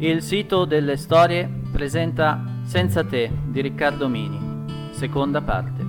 Il sito delle storie presenta Senza te di Riccardo Mini, seconda parte.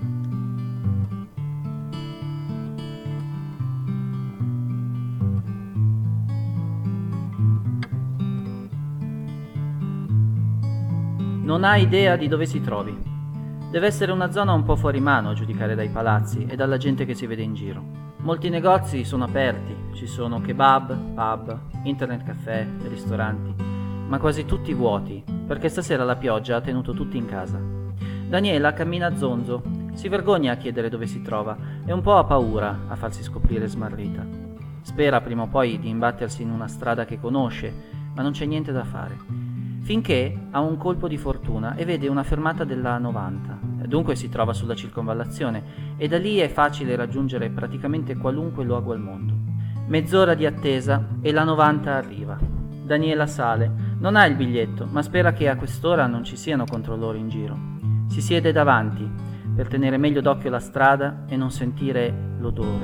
Non ha idea di dove si trovi. Deve essere una zona un po' fuori mano a giudicare dai palazzi e dalla gente che si vede in giro. Molti negozi sono aperti, ci sono kebab, pub, internet caffè, ristoranti, ma quasi tutti vuoti, perché stasera la pioggia ha tenuto tutti in casa. Daniela cammina a zonzo, si vergogna a chiedere dove si trova e un po' ha paura a farsi scoprire smarrita. Spera prima o poi di imbattersi in una strada che conosce, ma non c'è niente da fare. Finché ha un colpo di fortuna e vede una fermata della A90, dunque si trova sulla circonvallazione e da lì è facile raggiungere praticamente qualunque luogo al mondo. Mezz'ora di attesa e la 90 arriva. Daniela sale, non ha il biglietto, ma spera che a quest'ora non ci siano controllori in giro. Si siede davanti per tenere meglio d'occhio la strada e non sentire l'odore.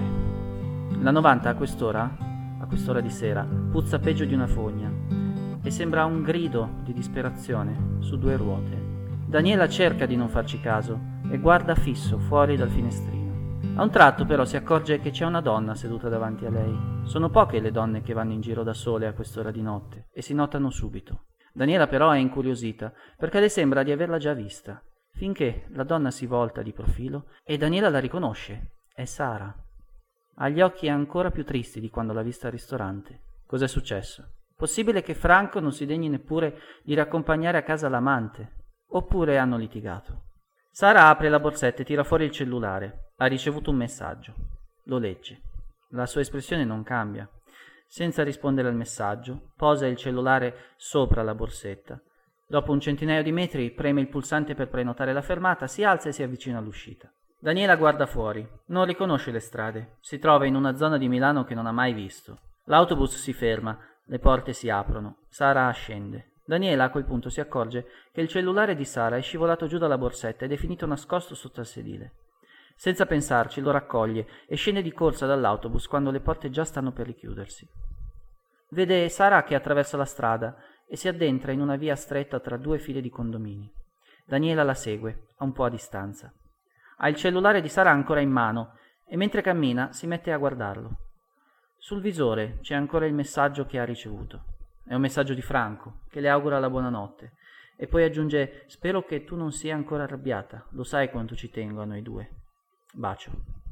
La 90 a quest'ora di sera, puzza peggio di una fogna e sembra un grido di disperazione su due ruote. Daniela cerca di non farci caso e guarda fisso fuori dal finestrino. A un tratto però si accorge che c'è una donna seduta davanti a lei. Sono poche le donne che vanno in giro da sole a quest'ora di notte e si notano subito. Daniela però è incuriosita perché le sembra di averla già vista, finché la donna si volta di profilo e Daniela la riconosce. È Sara. Ha gli occhi ancora più tristi di quando l'ha vista al ristorante. Cos'è successo? Possibile che Franco non si degni neppure di riaccompagnare a casa l'amante? Oppure hanno litigato? Sara apre la borsetta e tira fuori il cellulare. Ha ricevuto un messaggio. Lo legge. La sua espressione non cambia. Senza rispondere al messaggio, posa il cellulare sopra la borsetta. Dopo un centinaio di metri preme il pulsante per prenotare la fermata, si alza e si avvicina all'uscita. Daniela guarda fuori. Non riconosce le strade. Si trova in una zona di Milano che non ha mai visto. L'autobus si ferma. Le porte si aprono. Sara scende. Daniela a quel punto si accorge che il cellulare di Sara è scivolato giù dalla borsetta ed è finito nascosto sotto al sedile. Senza pensarci lo raccoglie e scende di corsa dall'autobus quando le porte già stanno per richiudersi. Vede Sara che attraversa la strada e si addentra in una via stretta tra due file di condomini. Daniela la segue, a un po' a distanza. Ha il cellulare di Sara ancora in mano e mentre cammina si mette a guardarlo. Sul visore c'è ancora il messaggio che ha ricevuto. È un messaggio di Franco, che le augura la buonanotte. E poi aggiunge: spero che tu non sia ancora arrabbiata, lo sai quanto ci tengo a noi due. Bacio.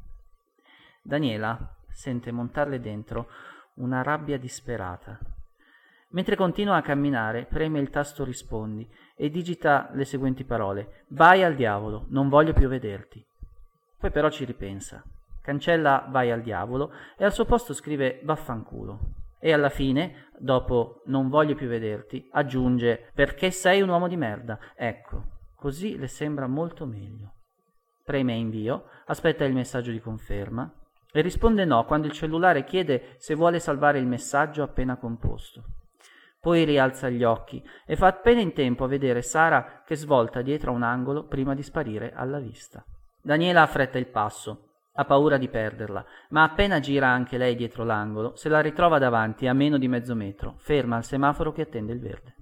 Daniela sente montarle dentro una rabbia disperata. Mentre continua a camminare, preme il tasto rispondi e digita le seguenti parole: vai al diavolo, non voglio più vederti. Poi però ci ripensa. Cancella vai al diavolo e al suo posto scrive vaffanculo. E alla fine, dopo non voglio più vederti, aggiunge perché sei un uomo di merda. Ecco, così le sembra molto meglio. Preme invio, aspetta il messaggio di conferma e risponde no quando il cellulare chiede se vuole salvare il messaggio appena composto. Poi rialza gli occhi e fa appena in tempo a vedere Sara che svolta dietro a un angolo prima di sparire alla vista. Daniela affretta il passo. Ha paura di perderla, ma appena gira anche lei dietro l'angolo, se la ritrova davanti a meno di mezzo metro, ferma al semaforo che attende il verde.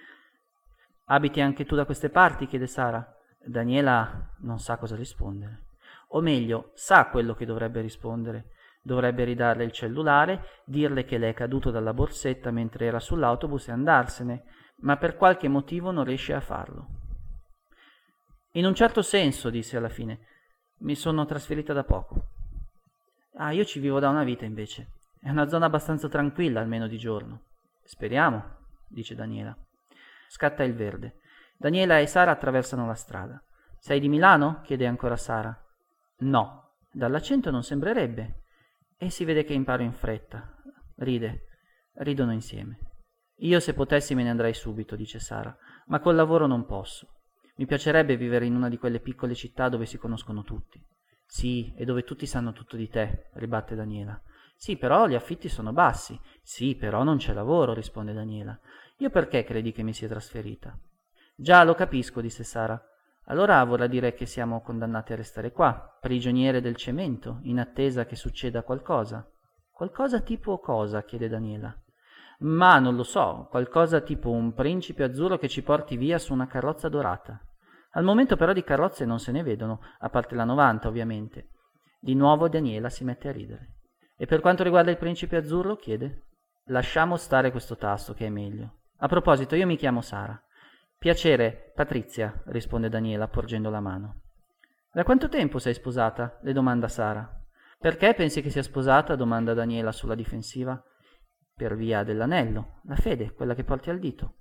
Abiti anche tu da queste parti? Chiede Sara. Daniela non sa cosa rispondere. O meglio, sa quello che dovrebbe rispondere. Dovrebbe ridarle il cellulare, dirle che le è caduto dalla borsetta mentre era sull'autobus e andarsene, ma per qualche motivo non riesce a farlo. In un certo senso, disse alla fine, mi sono trasferita da poco. Ah, io ci vivo da una vita invece. È una zona abbastanza tranquilla, almeno di giorno. Speriamo, dice Daniela. Scatta il verde. Daniela e Sara attraversano la strada. Sei di Milano? Chiede ancora Sara. No, dall'accento non sembrerebbe. E si vede che imparo in fretta. Ridono insieme. Io se potessi me ne andrei subito, dice Sara, ma col lavoro non posso. Mi piacerebbe vivere in una di quelle piccole città dove si conoscono tutti. Sì, e dove tutti sanno tutto di te, ribatte Daniela. Sì, però gli affitti sono bassi. Sì, però non c'è lavoro, risponde Daniela. Io perché credi che mi sia trasferita? Già, lo capisco, disse Sara. Allora vorrà dire che siamo condannati a restare qua, prigioniere del cemento, in attesa che succeda qualcosa. Qualcosa tipo cosa? Chiede Daniela. Ma non lo so, qualcosa tipo un principe azzurro che ci porti via su una carrozza dorata. Al momento però di carrozze non se ne vedono, a parte la 90 ovviamente. Di nuovo Daniela si mette a ridere. E per quanto riguarda il principe azzurro, chiede. Lasciamo stare questo tasto che è meglio. A proposito, io mi chiamo Sara. Piacere, Patrizia, risponde Daniela porgendo la mano. Da quanto tempo sei sposata? Le domanda Sara. Perché pensi che sia sposata? Domanda Daniela sulla difensiva. Per via dell'anello, la fede, quella che porti al dito.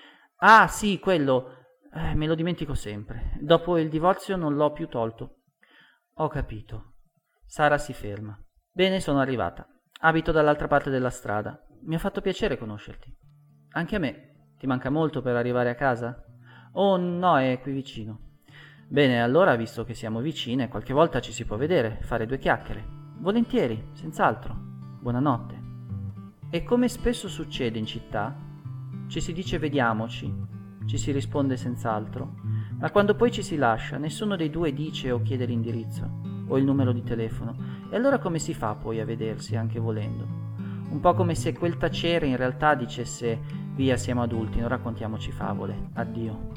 Ah, sì, quello. Me lo dimentico sempre. Dopo il divorzio non l'ho più tolto. Ho capito. Sara si ferma. Bene, sono arrivata. Abito dall'altra parte della strada. Mi ha fatto piacere conoscerti. Anche a me. Ti manca molto per arrivare a casa? Oh, no, è qui vicino. Bene, allora, visto che siamo vicine, qualche volta ci si può vedere, fare due chiacchiere. Volentieri, senz'altro. Buonanotte. E come spesso succede in città, ci si dice vediamoci, ci si risponde senz'altro, ma quando poi ci si lascia, nessuno dei due dice o chiede l'indirizzo o il numero di telefono. E allora come si fa poi a vedersi, anche volendo? Un po' come se quel tacere in realtà dicesse via, siamo adulti, non raccontiamoci favole, addio.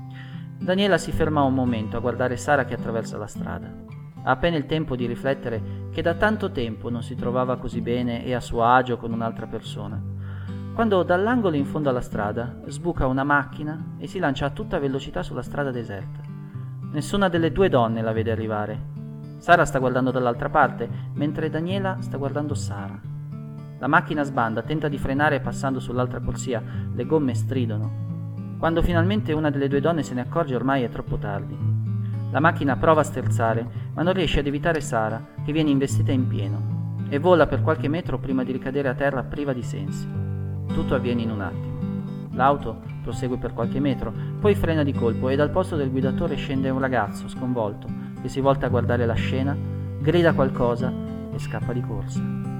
Daniela si ferma un momento a guardare Sara che attraversa la strada. Ha appena il tempo di riflettere che da tanto tempo non si trovava così bene e a suo agio con un'altra persona, quando dall'angolo in fondo alla strada sbuca una macchina e si lancia a tutta velocità sulla strada deserta. Nessuna delle due donne la vede arrivare. Sara sta guardando dall'altra parte, mentre Daniela sta guardando Sara. La macchina sbanda, tenta di frenare passando sull'altra corsia, le gomme stridono. Quando finalmente una delle due donne se ne accorge, ormai è troppo tardi. La macchina prova a sterzare, ma non riesce ad evitare Sara, che viene investita in pieno, e vola per qualche metro prima di ricadere a terra priva di sensi. Tutto avviene in un attimo. L'auto prosegue per qualche metro, poi frena di colpo e dal posto del guidatore scende un ragazzo sconvolto, che si volta a guardare la scena, grida qualcosa e scappa di corsa.